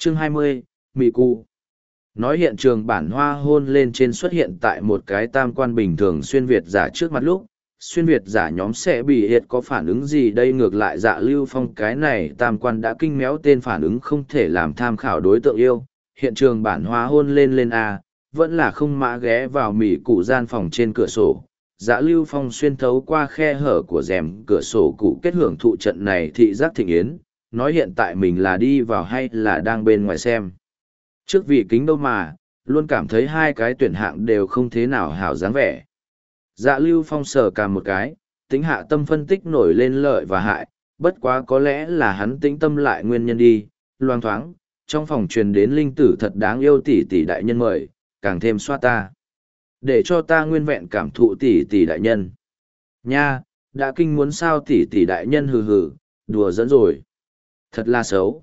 Chương 20, Mị Cụ. Nói hiện trường bản hoa hôn lên trên xuất hiện tại một cái tam quan bình thường xuyên Việt giả trước mặt lúc, xuyên Việt giả nhóm sẽ bị hiệt có phản ứng gì đây ngược lại Dạ Lưu Phong cái này tam quan đã kinh méo tên phản ứng không thể làm tham khảo đối tượng yêu, hiện trường bản hoa hôn lên A, vẫn là không mã ghé vào Mị Cụ gian phòng trên cửa sổ. Dạ Lưu Phong xuyên thấu qua khe hở của rèm cửa sổ cụ kết hưởng thụ trận này thị giác thịnh yến, nói hiện tại mình là đi vào hay là đang bên ngoài xem. Trước vị kính đâu mà, luôn cảm thấy hai cái tuyển hạng đều không thế nào hảo dáng vẻ. Dạ Lưu Phong sờ cằm một cái, tính hạ tâm phân tích nổi lên lợi và hại, bất quá có lẽ là hắn tĩnh tâm lại nguyên nhân đi, loang thoáng, trong phòng truyền đến linh tử thật đáng yêu tỷ tỷ đại nhân mời, càng thêm xoa ta. Để cho ta nguyên vẹn cảm thụ tỷ tỷ đại nhân. Nha, đã kinh muốn sao tỷ tỷ đại nhân hừ hừ, đùa dẫn rồi. Thật là xấu.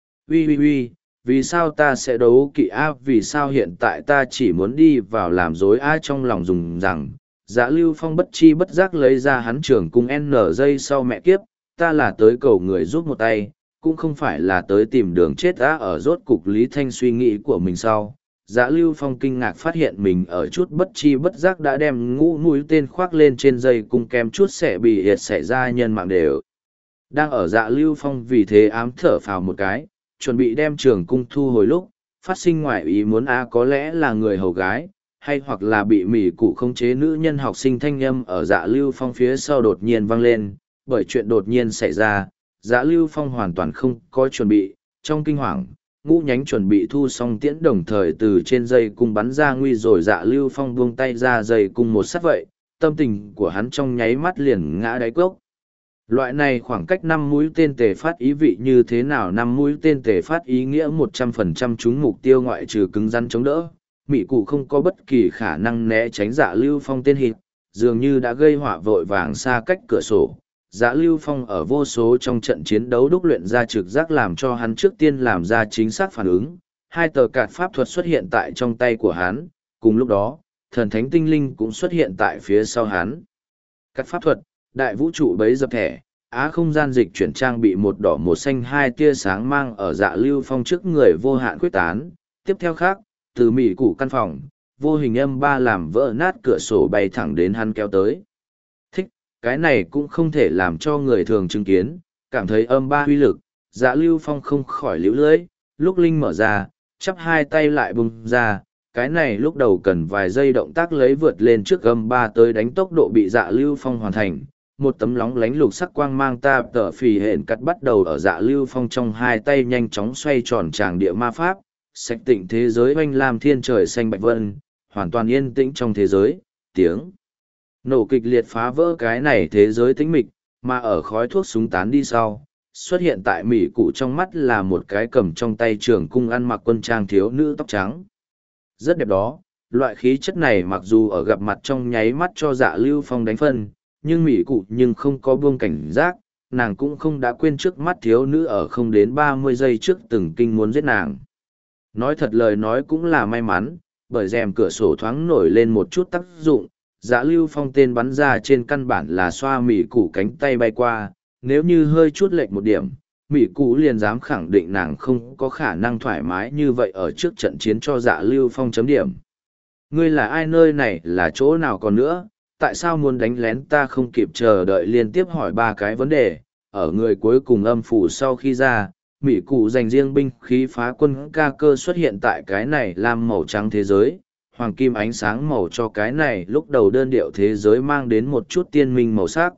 Ui, vì sao ta sẽ đấu kỵ A, vì sao hiện tại ta chỉ muốn đi vào làm dối A trong lòng dùng rằng, Dạ Lưu Phong bất chi bất giác lấy ra hắn trưởng cung N giây sau mẹ kiếp, ta là tới cầu người giúp một tay, cũng không phải là tới tìm đường chết A ở rốt cục Lý Thanh suy nghĩ của mình sau. Dạ Lưu Phong kinh ngạc phát hiện mình ở chút bất chi bất giác đã đem ngũ mũi tên khoác lên trên dây cung kém chút sẽ bị hiệt xảy ra nhân mạng đều. Đang ở Dạ Lưu Phong vì thế ám thở phào một cái, chuẩn bị đem trường cung thu hồi lúc, phát sinh ngoại ý muốn có lẽ là người hầu gái, hay hoặc là bị Mị Cụ khống chế nữ nhân học sinh thanh âm ở Dạ Lưu Phong phía sau đột nhiên vang lên, bởi chuyện đột nhiên xảy ra, Dạ Lưu Phong hoàn toàn không có chuẩn bị, trong kinh hoàng, ngũ nhánh chuẩn bị thu xong tiễn đồng thời từ trên dây cung bắn ra nguy rồi Dạ Lưu Phong buông tay ra dây cung một sát vậy, tâm tình của hắn trong nháy mắt liền ngã đáy cốc. Loại này khoảng cách 5 mũi tên tề phát ý vị như thế nào 5 mũi tên tề phát ý nghĩa 100% trúng mục tiêu ngoại trừ cứng rắn chống đỡ. Mị Cụ không có bất kỳ khả năng né tránh Dạ Lưu Phong tên hít, dường như đã gây họa vội vàng xa cách cửa sổ. Dạ Lưu Phong ở vô số trong trận chiến đấu đúc luyện ra trực giác làm cho hắn trước tiên làm ra chính xác phản ứng. Hai tờ card pháp thuật xuất hiện tại trong tay của hắn, cùng lúc đó, thần thánh tinh linh cũng xuất hiện tại phía sau hắn. Các pháp thuật, đại vũ trụ bấy dập thẻ, không gian dịch chuyển trang bị một đỏ một xanh hai tia sáng mang ở Dạ Lưu Phong trước người vô hạn quyết tán. Tiếp theo khác, từ Mị Cụ căn phòng, vô hình âm ba làm vỡ nát cửa sổ bay thẳng đến hắn kéo tới. Thích, cái này cũng không thể làm cho người thường chứng kiến, cảm thấy âm ba uy lực, Dạ Lưu Phong không khỏi liễu lưỡi, lúc linh mở ra, chắp hai tay lại bung ra, cái này lúc đầu cần vài giây động tác lấy vượt lên trước âm ba tới đánh tốc độ bị Dạ Lưu Phong hoàn thành. Một tấm lóng lánh lục sắc quang mang ta tở phì hển cắt bắt đầu ở Dạ Lưu Phong trong hai tay nhanh chóng xoay tròn tràng địa ma pháp, sạch tịnh thế giới oanh lam thiên trời xanh bạch vân, hoàn toàn yên tĩnh trong thế giới, tiếng nổ kịch liệt phá vỡ cái này thế giới tĩnh mịch, mà ở khói thuốc súng tán đi sau, xuất hiện tại Mị Cụ trong mắt là một cái cầm trong tay trường cung ăn mặc quân trang thiếu nữ tóc trắng. Rất đẹp đó, loại khí chất này mặc dù ở gặp mặt trong nháy mắt cho Dạ Lưu Phong đánh phân, nhưng Mị Cụ nhưng không có buông cảnh giác, nàng cũng không đã quên trước mắt thiếu nữ ở không đến 30 giây trước từng kinh muốn giết nàng. Nói thật lời nói cũng là may mắn, bởi rèm cửa sổ thoáng nổi lên một chút tác dụng, Dạ Lưu Phong tên bắn ra trên căn bản là xoa Mị Cụ cánh tay bay qua, nếu như hơi chút lệch một điểm, Mị Cụ liền dám khẳng định nàng không có khả năng thoải mái như vậy ở trước trận chiến cho Dạ Lưu Phong chấm điểm. Ngươi là ai, nơi này là chỗ nào còn nữa, tại sao muốn đánh lén ta không kịp chờ đợi liên tiếp hỏi ba cái vấn đề, ở người cuối cùng âm phủ sau khi ra. Mị Cụ dành riêng binh khí phá quân ca cơ xuất hiện tại cái này làm màu trắng thế giới, hoàng kim ánh sáng màu cho cái này lúc đầu đơn điệu thế giới mang đến một chút tiên minh màu sắc.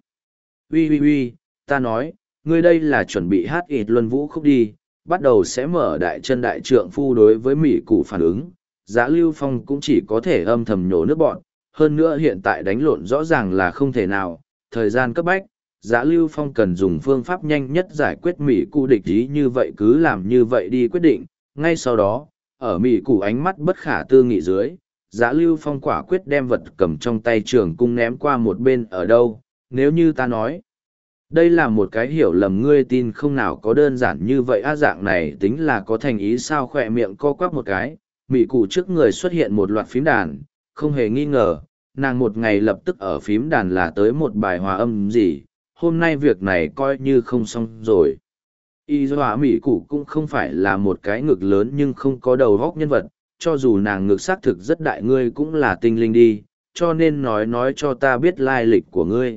Ui, ta nói, ngươi đây là chuẩn bị hát ít luân vũ khúc đi, bắt đầu sẽ mở đại chân đại trượng phu đối với Mị Cụ phản ứng, Dạ Lưu Phong cũng chỉ có thể âm thầm nhổ nước bọn, hơn nữa hiện tại đánh lộn rõ ràng là không thể nào, thời gian cấp bách. Dạ Lưu Phong cần dùng phương pháp nhanh nhất giải quyết Mị Cụ địch ý như vậy cứ làm như vậy đi quyết định. Ngay sau đó, ở Mị Cụ ánh mắt bất khả tư nghị dưới, Dạ Lưu Phong quả quyết đem vật cầm trong tay trường cung ném qua một bên ở đâu. Nếu như ta nói, đây là một cái hiểu lầm ngươi tin không nào có đơn giản như vậy dạng này tính là có thành ý sao khỏe miệng co quắp một cái. Mị Cụ trước người xuất hiện một loạt phím đàn, không hề nghi ngờ, nàng một ngày lập tức ở phím đàn là tới một bài hòa âm gì. Hôm nay việc này coi như không xong rồi. Y dọa mỹ cụ cũng không phải là một cái ngực lớn nhưng không có đầu góc nhân vật, cho dù nàng ngực xác thực rất đại, ngươi cũng là tinh linh đi, cho nên nói cho ta biết lai lịch của ngươi.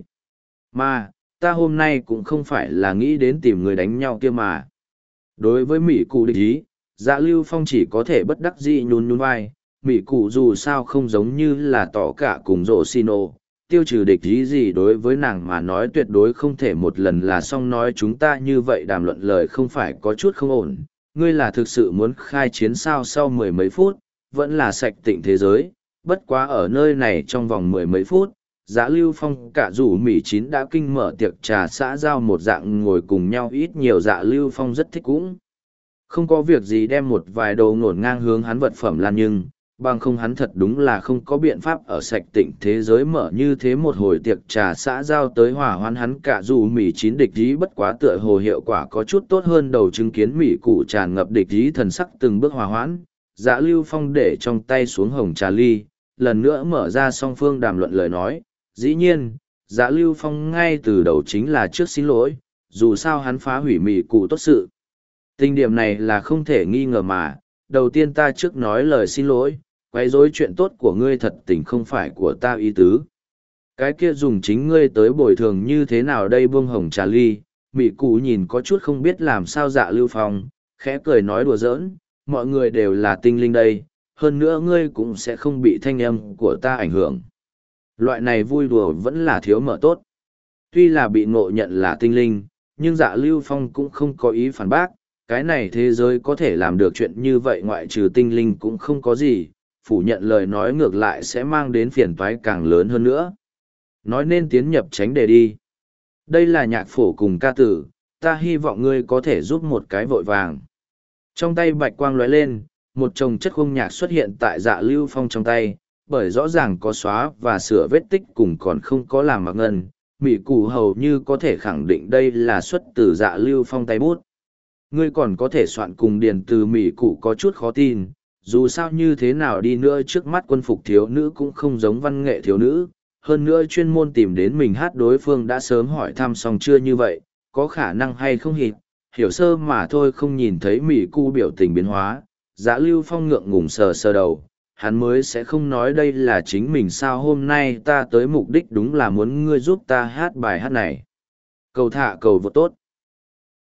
Mà, ta hôm nay cũng không phải là nghĩ đến tìm người đánh nhau kia mà. Đối với mỹ cụ địch ý, Dạ Lưu Phong chỉ có thể bất đắc dĩ nhún nhún vai, mỹ cụ dù sao không giống như là tỏ cả cùng rộ xin ô, tiêu trừ địch ý gì đối với nàng mà nói tuyệt đối không thể một lần là xong. Nói chúng ta như vậy đàm luận lời không phải có chút không ổn, ngươi là thực sự muốn khai chiến sao? Sau mười mấy phút, vẫn là sạch tịnh thế giới, bất quá ở nơi này trong vòng mười mấy phút, Dạ Lưu Phong cả rủ Mỹ Chín đã kinh mở tiệc trà xã giao một dạng ngồi cùng nhau, ít nhiều Dạ Lưu Phong rất thích, cũng không có việc gì đem một vài đồ ngổn ngang hướng hắn vật phẩm lan, nhưng bằng không hắn thật đúng là không có biện pháp ở sạch tịnh thế giới mở như thế một hồi tiệc trà xã giao tới hỏa hoãn hắn cả dù Mỹ Chín địch ý. Bất quá tựa hồ hiệu quả có chút tốt hơn đầu, chứng kiến Mỹ cụ tràn ngập địch ý thần sắc từng bước hòa hoãn, Dạ Lưu Phong để trong tay xuống hồng trà ly, lần nữa mở ra song phương đàm luận lời nói. Dĩ nhiên, Dạ Lưu Phong ngay từ đầu chính là trước xin lỗi, dù sao hắn phá hủy Mỹ cụ tốt sự tình điểm này là không thể nghi ngờ mà. Đầu tiên ta trước nói lời xin lỗi, quấy rối chuyện tốt của ngươi thật tình không phải của ta ý tứ. Cái kia dùng chính ngươi tới bồi thường như thế nào đây? Buông hồng trà ly, Mỹ cụ nhìn có chút không biết làm sao Dạ Lưu Phong, khẽ cười nói đùa giỡn, mọi người đều là tinh linh đây, hơn nữa ngươi cũng sẽ không bị thanh âm của ta ảnh hưởng. Loại này vui đùa vẫn là thiếu mở tốt. Tuy là bị ngộ nhận là tinh linh, nhưng Dạ Lưu Phong cũng không có ý phản bác, cái này thế giới có thể làm được chuyện như vậy ngoại trừ tinh linh cũng không có gì, phủ nhận lời nói ngược lại sẽ mang đến phiền toái càng lớn hơn nữa. Nói nên tiến nhập tránh đề đi. Đây là nhạc phổ cùng ca tử, ta hy vọng ngươi có thể giúp một cái vội vàng. Trong tay bạch quang lóe lên, một chồng chất khung nhạc xuất hiện tại Dạ Lưu Phong trong tay, bởi rõ ràng có xóa và sửa vết tích cùng còn không có làm mặc ngân, Mỹ cụ hầu như có thể khẳng định đây là xuất từ Dạ Lưu Phong tay bút. Ngươi còn có thể soạn cùng điền từ, Mỹ cụ có chút khó tin, dù sao như thế nào đi nữa trước mắt quân phục thiếu nữ cũng không giống văn nghệ thiếu nữ, hơn nữa chuyên môn tìm đến mình hát đối phương đã sớm hỏi thăm xong chưa, như vậy có khả năng hay không hiểu sơ mà thôi. Không nhìn thấy Mỹ cụ biểu tình biến hóa, Dạ Lưu Phong ngượng ngùng sờ sờ đầu, hắn mới sẽ không nói đây là chính mình sao. Hôm nay ta tới mục đích đúng là muốn ngươi giúp ta hát bài hát này. Cầu thả cầu vô tốt.